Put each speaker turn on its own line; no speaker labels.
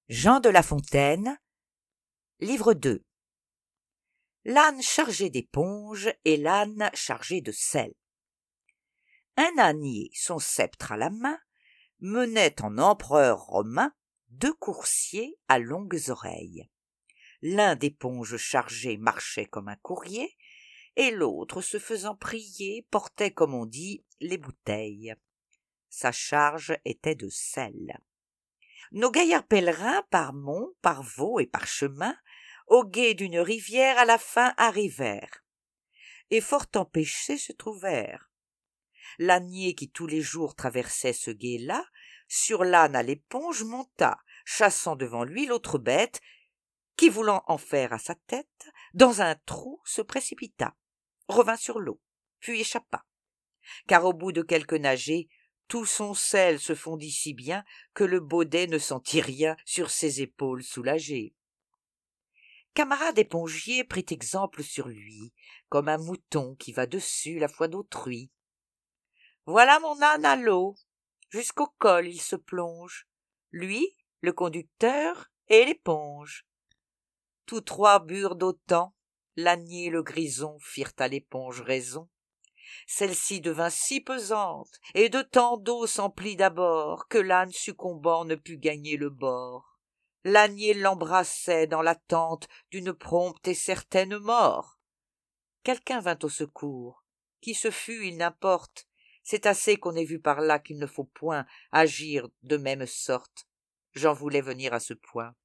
Jean de La Fontaine, livre 2. L'âne chargé d'éponges et l'âne chargé de sel. Un ânier, son sceptre à la main, menait en empereur romain 2 coursiers à longues oreilles. L'un d'éponges chargé marchait comme un courrier, et l'autre, se faisant prier, portait, comme on dit, les bouteilles. Sa charge était de sel. Nos gaillards pèlerins, par monts, par vaux et par chemins, au gué d'une rivière à la fin arrivèrent, et fort empêchés se trouvèrent. L'ânier qui tous les jours traversait ce gué-là, sur l'âne à l'éponge monta, chassant devant lui l'autre bête, qui, voulant en faire à sa tête, dans un trou se précipita, revint sur l'eau, puis échappa, car au bout de quelques nagées, tout son sel se fondit si bien que le baudet ne sentit rien sur ses épaules soulagées. Camarade épongier prit exemple sur lui, comme un mouton qui va dessus la foi d'autrui. Voilà mon âne à l'eau, jusqu'au col il se plonge, lui, le conducteur et l'éponge. Tous 3 burent d'autant, l'ânier et le grison firent à l'éponge raison. Celle-ci devint si pesante, et de tant d'eau s'emplit d'abord, que l'âne succombant ne put gagner le bord. L'ânier l'embrassait dans l'attente d'une prompte et certaine mort. Quelqu'un vint au secours. Qui ce fut, il n'importe. C'est assez qu'on ait vu par là qu'il ne faut point agir de même sorte. J'en voulais venir à ce point.